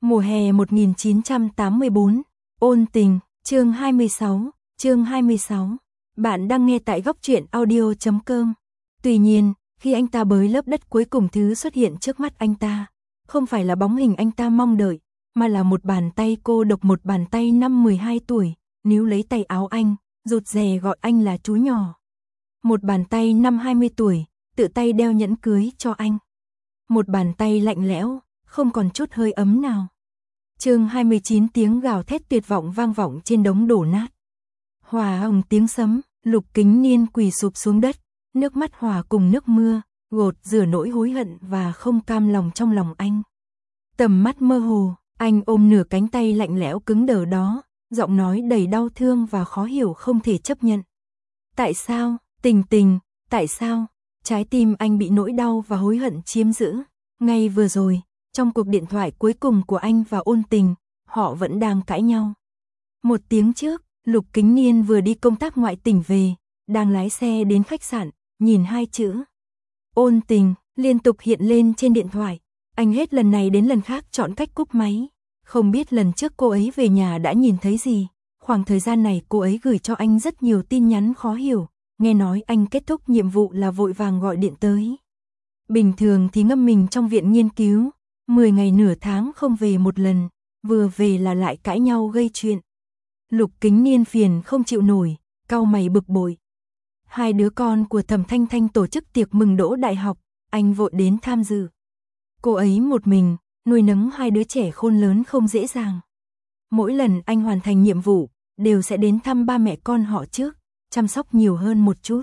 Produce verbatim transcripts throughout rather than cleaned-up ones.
Mùa hè một nghìn chín trăm tám mươi bốn, ôn tình, chương hai mươi sáu, chương hai mươi sáu. Bạn đang nghe tại góc truyện audio chấm com. Tuy nhiên, khi anh ta bới lớp đất cuối cùng thứ xuất hiện trước mắt anh ta, không phải là bóng hình anh ta mong đợi, mà là một bàn tay cô độc, một bàn tay năm mười hai tuổi, níu lấy tay áo anh, rụt rè gọi anh là chú nhỏ. Một bàn tay năm hai mươi tuổi, tự tay đeo nhẫn cưới cho anh. Một bàn tay lạnh lẽo, không còn chút hơi ấm nào. Chương hai mươi chín, tiếng gào thét tuyệt vọng vang vọng trên đống đổ nát. Hòa hồng tiếng sấm, Lục Kính Niên quỳ sụp xuống đất, nước mắt hòa cùng nước mưa, gột rửa nỗi hối hận và không cam lòng trong lòng anh. Tầm mắt mơ hồ, anh ôm nửa cánh tay lạnh lẽo cứng đờ đó, giọng nói đầy đau thương và khó hiểu không thể chấp nhận. Tại sao, Tình Tình, tại sao? Trái tim anh bị nỗi đau và hối hận chiếm giữ. Ngay vừa rồi, trong cuộc điện thoại cuối cùng của anh và Ôn Tình, họ vẫn đang cãi nhau. Một tiếng trước, Lục Kính Niên vừa đi công tác ngoại tỉnh về, đang lái xe đến khách sạn, nhìn hai chữ Ôn Tình liên tục hiện lên trên điện thoại. Anh hết lần này đến lần khác chọn cách cúp máy. Không biết lần trước cô ấy về nhà đã nhìn thấy gì. Khoảng thời gian này cô ấy gửi cho anh rất nhiều tin nhắn khó hiểu. Nghe nói anh kết thúc nhiệm vụ là vội vàng gọi điện tới. Bình thường thì ngâm mình trong viện nghiên cứu, mười ngày nửa tháng không về một lần, vừa về là lại cãi nhau gây chuyện. Lục Kính Niên phiền không chịu nổi, cau mày bực bội. Hai đứa con của Thẩm Thanh Thanh tổ chức tiệc mừng đỗ đại học, anh vội đến tham dự. Cô ấy một mình, nuôi nấng hai đứa trẻ khôn lớn không dễ dàng. Mỗi lần anh hoàn thành nhiệm vụ, đều sẽ đến thăm ba mẹ con họ trước, chăm sóc nhiều hơn một chút.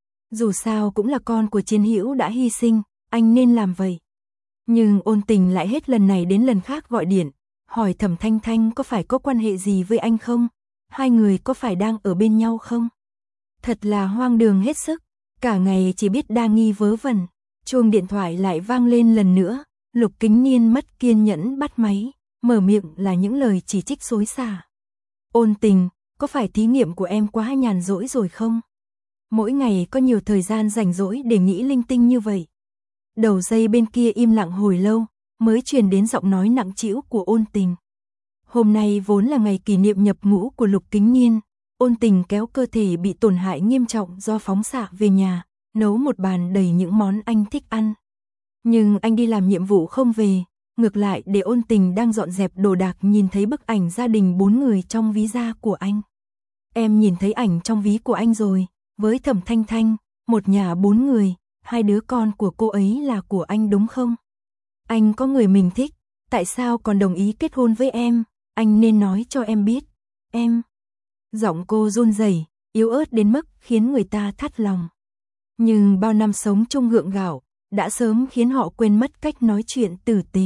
Dù sao cũng là con của chiến hữu đã hy sinh, anh nên làm vậy. Nhưng Ôn Tình lại hết lần này đến lần khác gọi điện, hỏi Thẩm Thanh Thanh có phải có quan hệ gì với anh không? Hai người có phải đang ở bên nhau không? Thật là hoang đường hết sức, cả ngày chỉ biết đa nghi vớ vẩn. Chuông điện thoại lại vang lên lần nữa, Lục Kính Niên mất kiên nhẫn bắt máy, mở miệng là những lời chỉ trích xối xả. Ôn Tình, có phải thí nghiệm của em quá nhàn rỗi rồi không? Mỗi ngày có nhiều thời gian rảnh rỗi để nghĩ linh tinh như vậy. Đầu dây bên kia im lặng hồi lâu, mới truyền đến giọng nói nặng trĩu của Ôn Tình. Hôm nay vốn là ngày kỷ niệm nhập ngũ của Lục Kính Niên, Ôn Tình kéo cơ thể bị tổn hại nghiêm trọng do phóng xạ về nhà, nấu một bàn đầy những món anh thích ăn. Nhưng anh đi làm nhiệm vụ không về, ngược lại để Ôn Tình đang dọn dẹp đồ đạc nhìn thấy bức ảnh gia đình bốn người trong ví da của anh. Em nhìn thấy ảnh trong ví của anh rồi, với Thẩm Thanh Thanh, một nhà bốn người, hai đứa con của cô ấy là của anh đúng không? Anh có người mình thích, tại sao còn đồng ý kết hôn với em? Anh nên nói cho em biết. Em. Giọng cô run rẩy, yếu ớt đến mức khiến người ta thắt lòng. Nhưng bao năm sống chung gượng gạo, đã sớm khiến họ quên mất cách nói chuyện tử tế.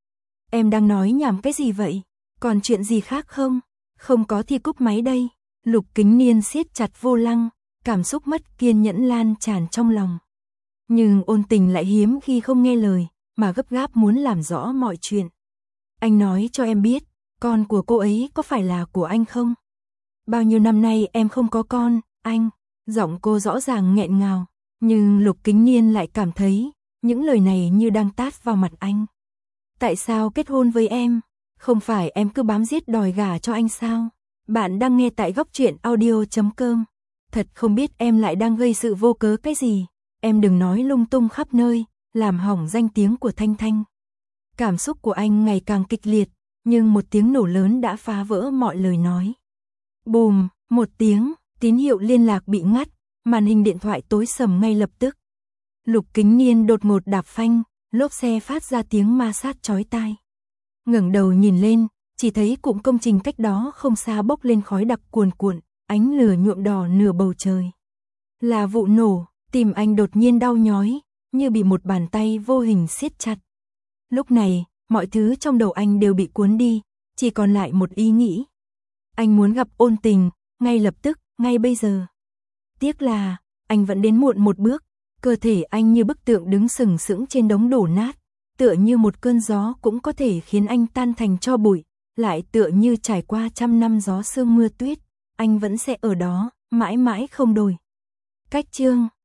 Em đang nói nhảm cái gì vậy? Còn chuyện gì khác không? Không có thì cúp máy đây. Lục Kính Niên siết chặt vô lăng, cảm xúc mất kiên nhẫn lan tràn trong lòng. Nhưng Ôn Tình lại hiếm khi không nghe lời, mà gấp gáp muốn làm rõ mọi chuyện. Anh nói cho em biết, con của cô ấy có phải là của anh không? Bao nhiêu năm nay em không có con, anh. Giọng cô rõ ràng nghẹn ngào, nhưng Lục Kính Niên lại cảm thấy những lời này như đang tát vào mặt anh. Tại sao kết hôn với em? Không phải em cứ bám giết đòi gả cho anh sao? Bạn đang nghe tại góc truyện audio chấm com. Thật không biết em lại đang gây sự vô cớ cái gì. Em đừng nói lung tung khắp nơi, làm hỏng danh tiếng của Thanh Thanh. Cảm xúc của anh ngày càng kịch liệt, nhưng một tiếng nổ lớn đã phá vỡ mọi lời nói. Bùm, một tiếng, tín hiệu liên lạc bị ngắt, màn hình điện thoại tối sầm ngay lập tức. Lục Kính Niên đột ngột đạp phanh, lốp xe phát ra tiếng ma sát chói tai. Ngẩng đầu nhìn lên, chỉ thấy cụm công trình cách đó không xa bốc lên khói đặc cuồn cuộn, ánh lửa nhuộm đỏ nửa bầu trời. Là vụ nổ, tim anh đột nhiên đau nhói, như bị một bàn tay vô hình siết chặt. Lúc này, mọi thứ trong đầu anh đều bị cuốn đi, chỉ còn lại một ý nghĩ. Anh muốn gặp Ôn Tình, ngay lập tức, ngay bây giờ. Tiếc là, anh vẫn đến muộn một bước, cơ thể anh như bức tượng đứng sừng sững trên đống đổ nát, tựa như một cơn gió cũng có thể khiến anh tan thành tro bụi, lại tựa như trải qua trăm năm gió sương mưa tuyết, anh vẫn sẽ ở đó, mãi mãi không đổi. Cách chương